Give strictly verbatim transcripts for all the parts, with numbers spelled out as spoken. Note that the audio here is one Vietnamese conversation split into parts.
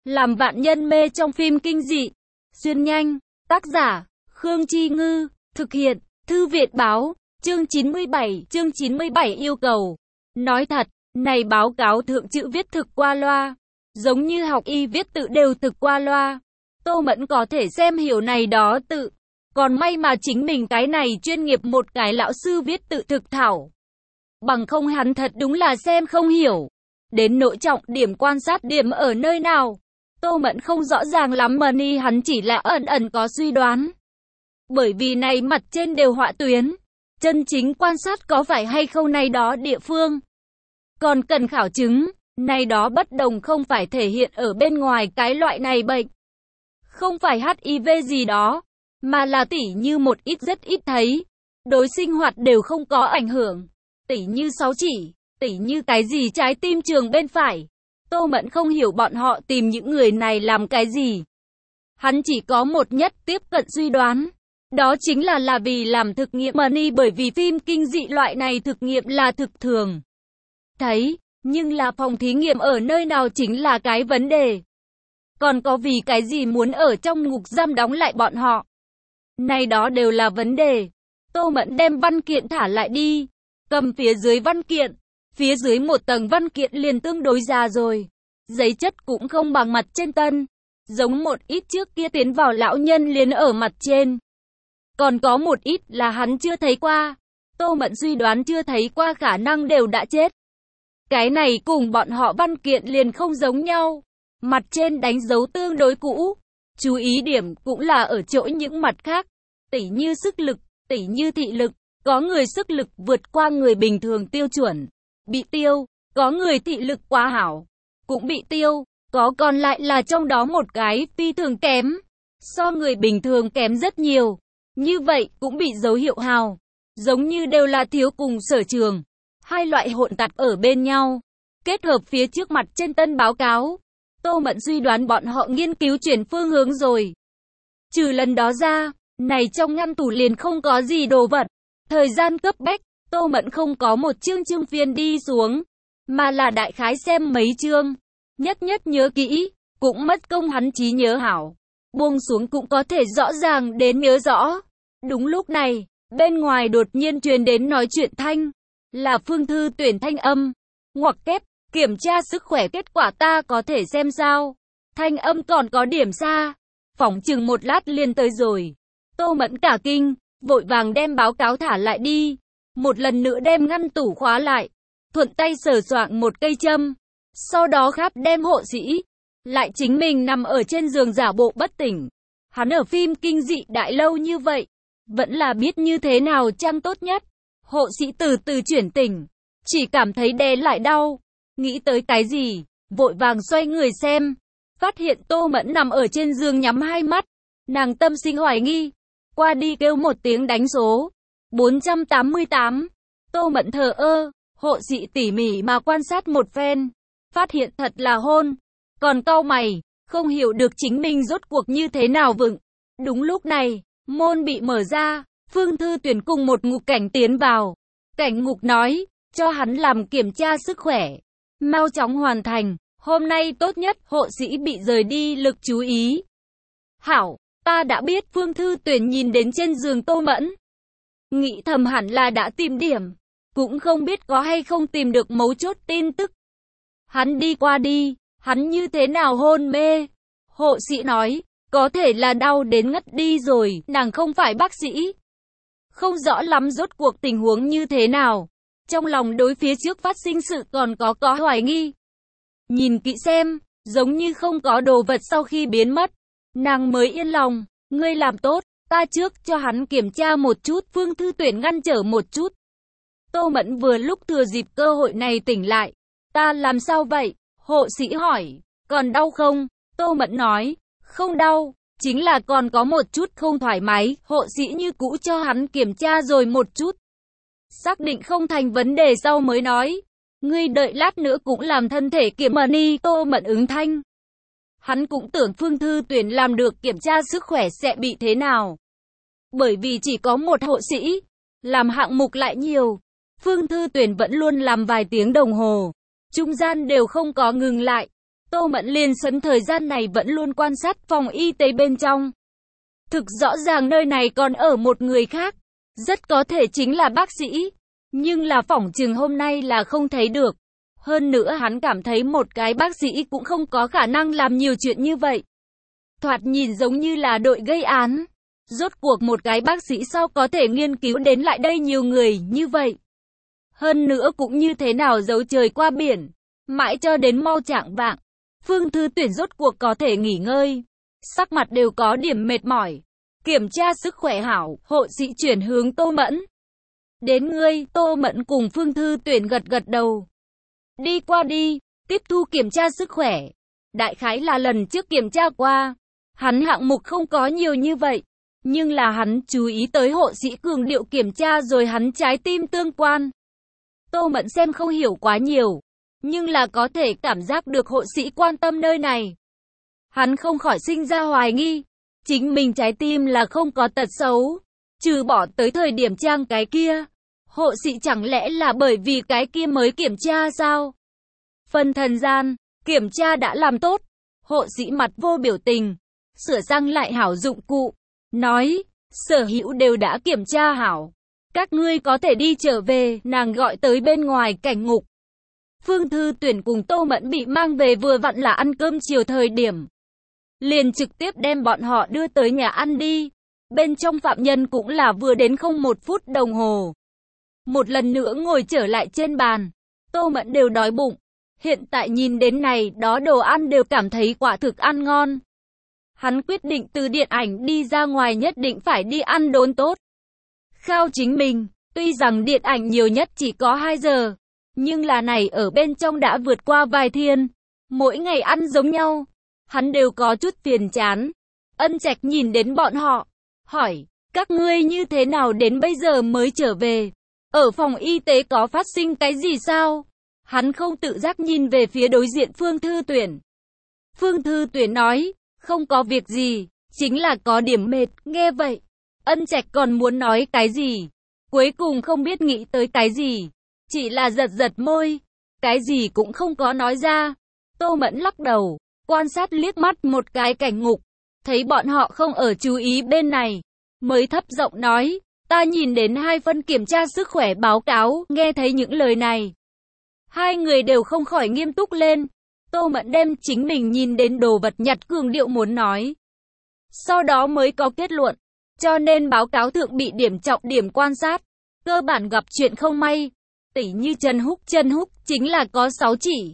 Làm vạn nhân mê trong phim kinh dị. Xuyên nhanh. Tác giả, Khương Chi Ngư. Thực hiện, Thư viện Báo. Chương chín mươi bảy. Chương chín mươi bảy yêu cầu. Nói thật, này báo cáo thượng chữ viết thực qua loa. Giống như học y viết tự đều thực qua loa. Tô Mẫn có thể xem hiểu này đó tự. Còn may mà chính mình cái này chuyên nghiệp một cái lão sư viết tự thực thảo. Bằng không hắn thật đúng là xem không hiểu. Đến nỗi trọng điểm quan sát điểm ở nơi nào. Tô Mẫn không rõ ràng lắm mà ni hắn chỉ là ẩn ẩn có suy đoán. Bởi vì này mặt trên đều họa tuyến. Chân chính quan sát có phải hay không này đó địa phương. Còn cần khảo chứng, này đó bất đồng không phải thể hiện ở bên ngoài cái loại này bệnh. Không phải hát i vê gì đó, mà là tỉ như một ít rất ít thấy. Đối sinh hoạt đều không có ảnh hưởng. Tỉ như sáu chỉ, tỉ như cái gì trái tim trường bên phải. Tô Mẫn không hiểu bọn họ tìm những người này làm cái gì. Hắn chỉ có một nhất tiếp cận suy đoán. Đó chính là là vì làm thực nghiệm money, bởi vì phim kinh dị loại này thực nghiệm là thực thường. Thấy, nhưng là phòng thí nghiệm ở nơi nào chính là cái vấn đề. Còn có vì cái gì muốn ở trong ngục giam đóng lại bọn họ. Này đó đều là vấn đề. Tô Mẫn đem văn kiện thả lại đi. Cầm phía dưới văn kiện. Phía dưới một tầng văn kiện liền tương đối già rồi. Giấy chất cũng không bằng mặt trên tân. Giống một ít trước kia tiến vào lão nhân liền ở mặt trên. Còn có một ít là hắn chưa thấy qua. Tô Mẫn suy đoán chưa thấy qua khả năng đều đã chết. Cái này cùng bọn họ văn kiện liền không giống nhau. Mặt trên đánh dấu tương đối cũ. Chú ý điểm cũng là ở chỗ những mặt khác. Tỉ như sức lực, tỉ như thị lực. Có người sức lực vượt qua người bình thường tiêu chuẩn. Bị tiêu. Có người thị lực quá hảo. Cũng bị tiêu. Có còn lại là trong đó một cái phi thường kém. So người bình thường kém rất nhiều. Như vậy cũng bị dấu hiệu hào. Giống như đều là thiếu cùng sở trường. Hai loại hỗn tạp ở bên nhau. Kết hợp phía trước mặt trên tân báo cáo. Tô Mẫn suy đoán bọn họ nghiên cứu chuyển phương hướng rồi. Trừ lần đó ra, này trong ngăn tủ liền không có gì đồ vật. Thời gian cấp bách, Tô Mẫn không có một chương chương phiên đi xuống. Mà là đại khái xem mấy chương. Nhất nhất nhớ kỹ, cũng mất công hắn trí nhớ hảo. Buông xuống cũng có thể rõ ràng đến nhớ rõ. Đúng lúc này, bên ngoài đột nhiên truyền đến nói chuyện thanh. Là Phương Thư Tuyển thanh âm. Ngoặc kép, kiểm tra sức khỏe kết quả ta có thể xem sao. Thanh âm còn có điểm xa. Phỏng chừng một lát liền tới rồi. Tô Mẫn cả kinh, vội vàng đem báo cáo thả lại đi. Một lần nữa đem ngăn tủ khóa lại. Thuận tay sờ soạng một cây châm. Sau đó khắp đem hộ sĩ. Lại chính mình nằm ở trên giường giả bộ bất tỉnh. Hắn ở phim kinh dị đại lâu như vậy. Vẫn là biết như thế nào chăng tốt nhất. Hộ sĩ từ từ chuyển tỉnh. Chỉ cảm thấy đè lại đau. Nghĩ tới cái gì, vội vàng xoay người xem. Phát hiện Tô Mẫn nằm ở trên giường nhắm hai mắt. Nàng tâm sinh hoài nghi. Qua đi kêu một tiếng đánh số. bốn trăm tám mươi tám. Tô Mẫn thờ ơ. Hộ sĩ tỉ mỉ mà quan sát một phen. Phát hiện thật là hôn. Còn cau mày, không hiểu được chính mình rốt cuộc như thế nào vựng. Đúng lúc này, môn bị mở ra. Phương Thư Tuyển cùng một ngục cảnh tiến vào. Cảnh ngục nói, cho hắn làm kiểm tra sức khỏe. Mau chóng hoàn thành, hôm nay tốt nhất hộ sĩ bị rời đi lực chú ý. Hảo, ta đã biết. Phương Thư Tuyển nhìn đến trên giường Tô Mẫn. Nghĩ thầm hẳn là đã tìm điểm. Cũng không biết có hay không tìm được mấu chốt tin tức. Hắn đi qua đi, hắn như thế nào hôn mê. Hộ sĩ nói, có thể là đau đến ngất đi rồi, nàng không phải bác sĩ. Không rõ lắm rốt cuộc tình huống như thế nào. Trong lòng đối phía trước phát sinh sự còn có có hoài nghi. Nhìn kỹ xem, giống như không có đồ vật sau khi biến mất. Nàng mới yên lòng, ngươi làm tốt, ta trước cho hắn kiểm tra một chút. Phương Thư Tuyển ngăn trở một chút. Tô Mẫn vừa lúc thừa dịp cơ hội này tỉnh lại. Ta làm sao vậy? Hộ sĩ hỏi, còn đau không? Tô Mẫn nói, không đau. Chính là còn có một chút không thoải mái. Hộ sĩ như cũ cho hắn kiểm tra rồi một chút. Xác định không thành vấn đề sau mới nói. Ngươi đợi lát nữa cũng làm thân thể kiểm money. Tô Mẫn ứng thanh. Hắn cũng tưởng Phương Thư Tuyển làm được kiểm tra sức khỏe sẽ bị thế nào. Bởi vì chỉ có một hộ sĩ. Làm hạng mục lại nhiều. Phương Thư Tuyển vẫn luôn làm vài tiếng đồng hồ. Trung gian đều không có ngừng lại. Tô Mẫn liền sấn thời gian này vẫn luôn quan sát phòng y tế bên trong. Thực rõ ràng nơi này còn ở một người khác, rất có thể chính là bác sĩ, nhưng là phỏng chừng hôm nay là không thấy được. Hơn nữa hắn cảm thấy một cái bác sĩ cũng không có khả năng làm nhiều chuyện như vậy. Thoạt nhìn giống như là đội gây án. Rốt cuộc một cái bác sĩ sao có thể nghiên cứu đến lại đây nhiều người như vậy? Hơn nữa cũng như thế nào giấu trời qua biển, mãi cho đến mau chạng vạng, Phương Thư Tuyển rốt cuộc có thể nghỉ ngơi. Sắc mặt đều có điểm mệt mỏi. Kiểm tra sức khỏe hảo, hộ sĩ chuyển hướng Tô Mẫn. Đến ngươi, Tô Mẫn cùng Phương Thư Tuyển gật gật đầu. Đi qua đi, tiếp thu kiểm tra sức khỏe. Đại khái là lần trước kiểm tra qua, hắn hạng mục không có nhiều như vậy. Nhưng là hắn chú ý tới hộ sĩ cường điệu kiểm tra rồi hắn trái tim tương quan. Tô Mẫn xem không hiểu quá nhiều, nhưng là có thể cảm giác được hộ sĩ quan tâm nơi này. Hắn không khỏi sinh ra hoài nghi, chính mình trái tim là không có tật xấu, trừ bỏ tới thời điểm trang cái kia. Hộ sĩ chẳng lẽ là bởi vì cái kia mới kiểm tra sao? Phần thần gian, kiểm tra đã làm tốt, hộ sĩ mặt vô biểu tình, sửa sang lại hảo dụng cụ, nói, sở hữu đều đã kiểm tra hảo. Các ngươi có thể đi trở về, nàng gọi tới bên ngoài cảnh ngục. Phương Thư Tuyển cùng Tô Mẫn bị mang về vừa vặn là ăn cơm chiều thời điểm. Liền trực tiếp đem bọn họ đưa tới nhà ăn đi. Bên trong phạm nhân cũng là vừa đến không một phút đồng hồ. Một lần nữa ngồi trở lại trên bàn. Tô Mẫn đều đói bụng. Hiện tại nhìn đến này đó đồ ăn đều cảm thấy quả thực ăn ngon. Hắn quyết định từ điện ảnh đi ra ngoài nhất định phải đi ăn đốn tốt. Khao chính mình, tuy rằng điện ảnh nhiều nhất chỉ có hai giờ, nhưng là này ở bên trong đã vượt qua vài thiên. Mỗi ngày ăn giống nhau, hắn đều có chút phiền chán. Ân Trạch nhìn đến bọn họ, hỏi, các ngươi như thế nào đến bây giờ mới trở về? Ở phòng y tế có phát sinh cái gì sao? Hắn không tự giác nhìn về phía đối diện Phương Thư Tuyển. Phương Thư Tuyển nói, không có việc gì, chính là có điểm mệt. Nghe vậy, Ân Trạch còn muốn nói cái gì, cuối cùng không biết nghĩ tới cái gì, chỉ là giật giật môi, cái gì cũng không có nói ra. Tô Mẫn lắc đầu, quan sát liếc mắt một cái cảnh ngục, thấy bọn họ không ở chú ý bên này, mới thấp giọng nói, ta nhìn đến hai phân kiểm tra sức khỏe báo cáo. Nghe thấy những lời này, hai người đều không khỏi nghiêm túc lên. Tô Mẫn đem chính mình nhìn đến đồ vật nhặt cường điệu muốn nói, sau đó mới có kết luận, cho nên báo cáo thượng bị điểm trọng điểm quan sát, cơ bản gặp chuyện không may, tỉ như Trần Húc. Trần Húc chính là có sáu chỉ.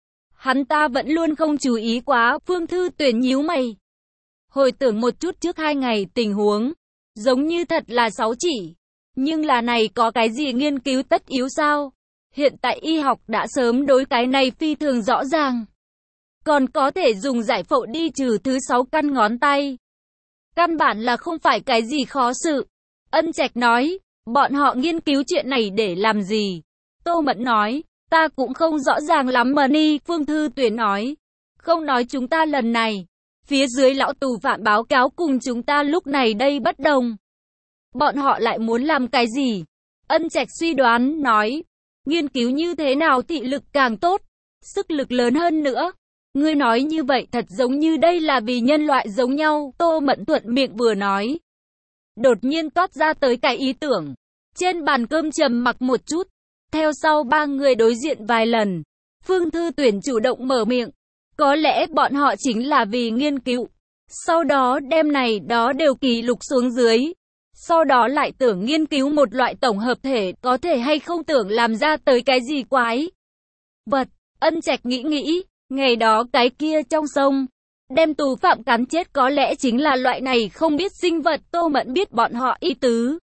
Hắn ta vẫn luôn không chú ý quá. Phương Thư Tuyển nhíu mày, hồi tưởng một chút trước hai ngày tình huống, giống như thật là sáu chỉ, nhưng là này có cái gì nghiên cứu tất yếu sao? Hiện tại y học đã sớm đối cái này phi thường rõ ràng, còn có thể dùng giải phẫu đi trừ thứ sáu căn ngón tay. Căn bản là không phải cái gì khó sự. Ân Trạch nói, bọn họ nghiên cứu chuyện này để làm gì? Tô Mẫn nói, ta cũng không rõ ràng lắm mà ni. Phương Thư Tuyển nói, không nói chúng ta lần này, phía dưới lão tù phạm báo cáo cùng chúng ta lúc này đây bất đồng. Bọn họ lại muốn làm cái gì? Ân Trạch suy đoán, nói, nghiên cứu như thế nào thị lực càng tốt, sức lực lớn hơn nữa. Ngươi nói như vậy thật giống như đây là vì nhân loại giống nhau. Tô Mẫn thuận miệng vừa nói, đột nhiên toát ra tới cái ý tưởng. Trên bàn cơm trầm mặc một chút, theo sau ba người đối diện vài lần, Phương Thư Tuyển chủ động mở miệng, có lẽ bọn họ chính là vì nghiên cứu, sau đó đem này đó đều ký lục xuống dưới, sau đó lại tưởng nghiên cứu một loại tổng hợp thể, có thể hay không tưởng làm ra tới cái gì quái vật. Ân Trạch nghĩ nghĩ, ngày đó cái kia trong sông, đem tù phạm cắn chết có lẽ chính là loại này không biết sinh vật. Tô Mẫn biết bọn họ ý tứ,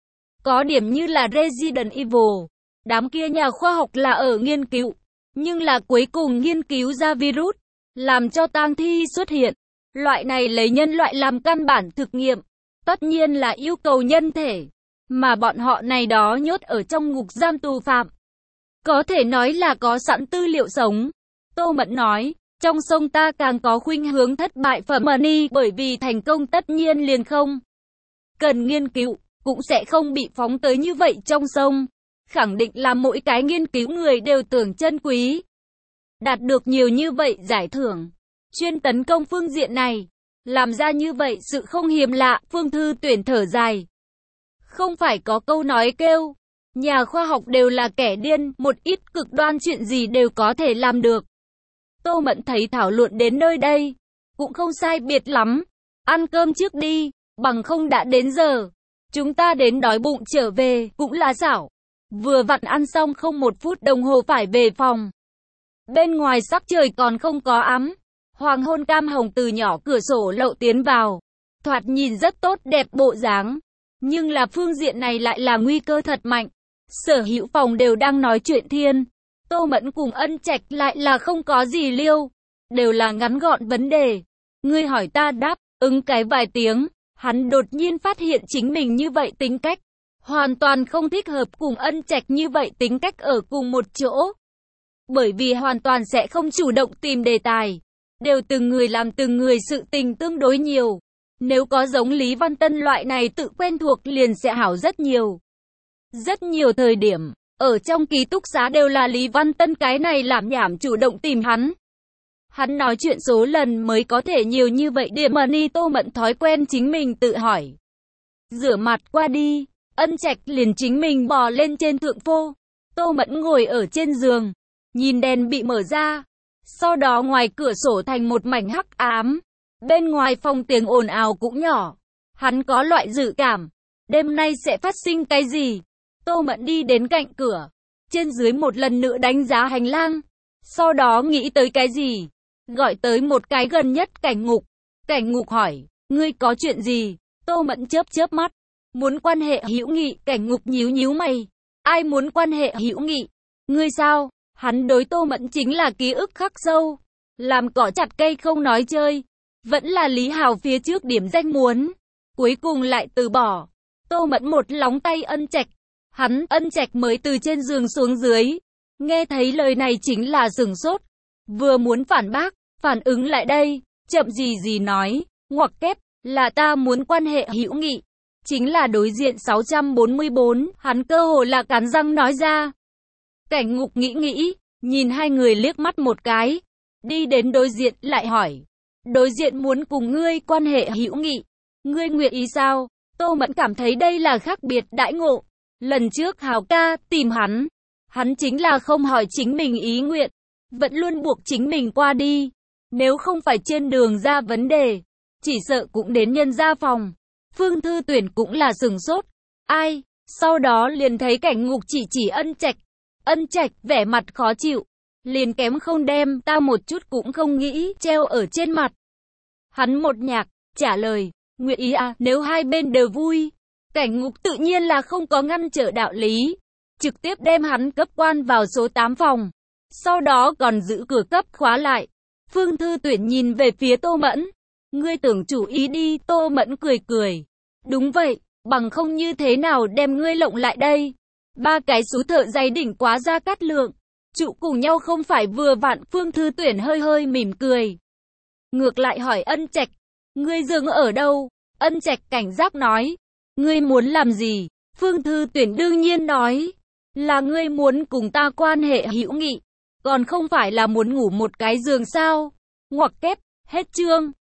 có điểm như là Resident Evil, đám kia nhà khoa học là ở nghiên cứu, nhưng là cuối cùng nghiên cứu ra virus, làm cho tang thi xuất hiện. Loại này lấy nhân loại làm căn bản thực nghiệm, tất nhiên là yêu cầu nhân thể, mà bọn họ này đó nhốt ở trong ngục giam tù phạm, có thể nói là có sẵn tư liệu sống. Tô Mẫn nói, trong sông ta càng có khuynh hướng thất bại phẩm mà ni, bởi vì thành công tất nhiên liền không cần nghiên cứu, cũng sẽ không bị phóng tới như vậy trong sông. Khẳng định là mỗi cái nghiên cứu người đều tưởng chân quý. đạt được nhiều như vậy giải thưởng, chuyên tấn công phương diện này, làm ra như vậy sự không hiếm lạ. Phương Thư Tuyển thở dài. Không phải có câu nói kêu, nhà khoa học đều là kẻ điên, một ít cực đoan chuyện gì đều có thể làm được. Tô Mẫn thấy thảo luận đến nơi đây, cũng không sai biệt lắm. Ăn cơm trước đi, bằng không đã đến giờ. Chúng ta đến đói bụng trở về, cũng là xảo. Vừa vặn ăn xong không một phút đồng hồ phải về phòng. Bên ngoài sắc trời còn không có ấm. Hoàng hôn cam hồng từ nhỏ cửa sổ lậu tiến vào. Thoạt nhìn rất tốt đẹp bộ dáng. Nhưng là phương diện này lại là nguy cơ thật mạnh. Sở hữu phòng đều đang nói chuyện thiên. Tô Mẫn cùng Ân Trạch lại là không có gì liêu. Đều là ngắn gọn vấn đề. Ngươi hỏi ta đáp, ứng cái vài tiếng. Hắn đột nhiên phát hiện chính mình như vậy tính cách. Hoàn toàn không thích hợp cùng Ân Trạch như vậy tính cách ở cùng một chỗ. Bởi vì hoàn toàn sẽ không chủ động tìm đề tài. Đều từng người làm từng người sự tình tương đối nhiều. Nếu có giống Lý Văn Tân loại này tự quen thuộc liền sẽ hảo rất nhiều. Rất nhiều thời điểm, ở trong ký túc xá đều là Lý Văn Tân cái này làm nhảm chủ động tìm hắn. Hắn nói chuyện số lần mới có thể nhiều như vậy điểm mà ni. Tô Mẫn thói quen chính mình tự hỏi. Rửa mặt qua đi, Ân Trạch liền chính mình bò lên trên thượng phô. Tô Mẫn ngồi ở trên giường, nhìn đèn bị mở ra. Sau đó ngoài cửa sổ thành một mảnh hắc ám. Bên ngoài phòng tiếng ồn ào cũng nhỏ. Hắn có loại dự cảm, đêm nay sẽ phát sinh cái gì. Tô Mẫn đi đến cạnh cửa, trên dưới một lần nữa đánh giá hành lang. Sau đó nghĩ tới cái gì, gọi tới một cái gần nhất Cảnh Ngục. Cảnh Ngục hỏi, ngươi có chuyện gì? Tô Mẫn chớp chớp mắt, muốn quan hệ hữu nghị. Cảnh Ngục nhíu nhíu mày, ai muốn quan hệ hữu nghị? Ngươi sao? Hắn đối Tô Mẫn chính là ký ức khắc sâu, làm cỏ chặt cây không nói chơi. Vẫn là Lý Hào phía trước điểm danh muốn, cuối cùng lại từ bỏ. Tô Mẫn một lóng tay Ân Trạch, hắn Ân Trạch mới từ trên giường xuống dưới, nghe thấy lời này chính là sửng sốt, vừa muốn phản bác, phản ứng lại đây, chậm gì gì nói, ngoặc kép, là ta muốn quan hệ hữu nghị, chính là đối diện sáu trăm bốn mươi bốn, hắn cơ hồ là cắn răng nói ra. Cảnh Ngục nghĩ nghĩ, nhìn hai người liếc mắt một cái, đi đến đối diện lại hỏi, đối diện muốn cùng ngươi quan hệ hữu nghị, ngươi nguyện ý sao? Tô Mẫn cảm thấy đây là khác biệt đãi ngộ. Lần trước Hào ca tìm hắn, hắn chính là không hỏi chính mình ý nguyện, vẫn luôn buộc chính mình qua đi. Nếu không phải trên đường ra vấn đề, chỉ sợ cũng đến nhân gia phòng. Phương Thư Tuyển cũng là sừng sốt. Ai? Sau đó liền thấy Cảnh Ngục chỉ chỉ Ân Trạch. Ân Trạch vẻ mặt khó chịu, liền kém không đem ta một chút cũng không nghĩ treo ở trên mặt. Hắn một nhạc, trả lời, nguyện ý à, nếu hai bên đều vui. Cảnh Ngục tự nhiên là không có ngăn trở đạo lý, trực tiếp đem hắn cấp quan vào số tám phòng, sau đó còn giữ cửa cấp khóa lại. Phương Thư Tuyển nhìn về phía Tô Mẫn, ngươi tưởng chủ ý đi. Tô Mẫn cười cười, đúng vậy, bằng không như thế nào đem ngươi lộng lại đây. Ba cái sú thợ dày đỉnh quá Gia Cát Lượng, trụ cùng nhau không phải vừa vặn. Phương Thư Tuyển hơi hơi mỉm cười, ngược lại hỏi Ân Trạch, ngươi dừng ở đâu? Ân Trạch cảnh giác nói, ngươi muốn làm gì? Phương Thư Tuyển đương nhiên nói, là ngươi muốn cùng ta quan hệ hữu nghị, còn không phải là muốn ngủ một cái giường sao? Ngoặc kép, hết chương.